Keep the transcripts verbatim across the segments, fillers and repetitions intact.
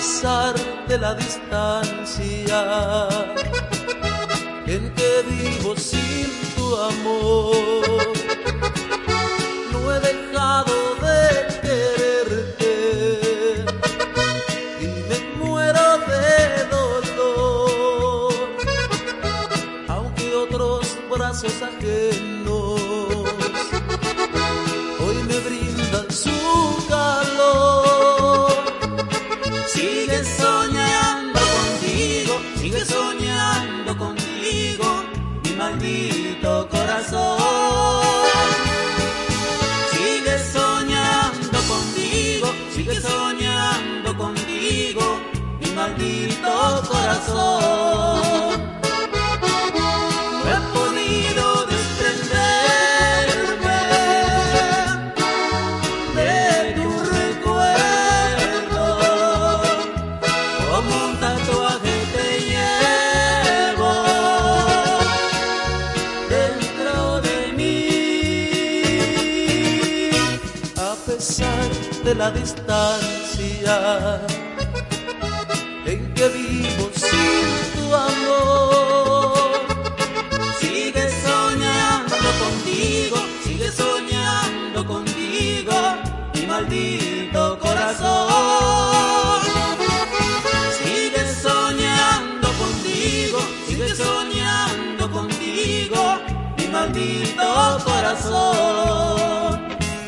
pesar de la distancia en que vivo sin tu amor, no he dejado de quererte y me muero de dolor, aunque otros brazos ajenos hoy me brindan su calor. Sigue soñando contigo, sigue soñando contigo, mi maldito corazón. Sigue soñando contigo, sigue soñando contigo, mi maldito corazón. No he podido desprenderme de tu recuerdo, como un tatuaje te llevo dentro de mí. A pesar de la distancia en que vivo sin tu amor, sigue soñando contigo, sigue soñando contigo, mi maldito corazón. Sigue soñando contigo, sigue soñando contigo, mi maldito corazón.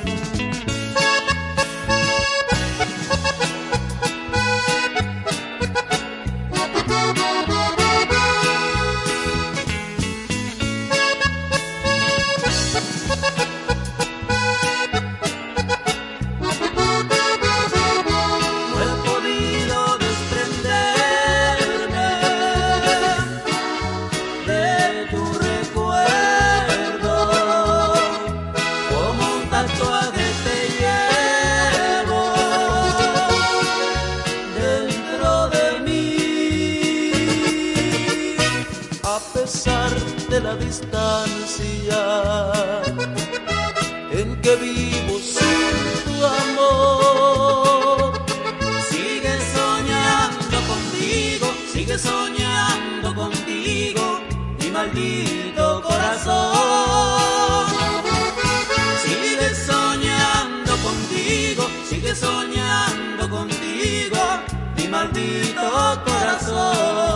A pesar de la distancia en que vivo sin tu amor, sigue soñando contigo, sigue soñando contigo, mi maldito corazón. Sigue soñando contigo, sigue soñando contigo, mi maldito corazón.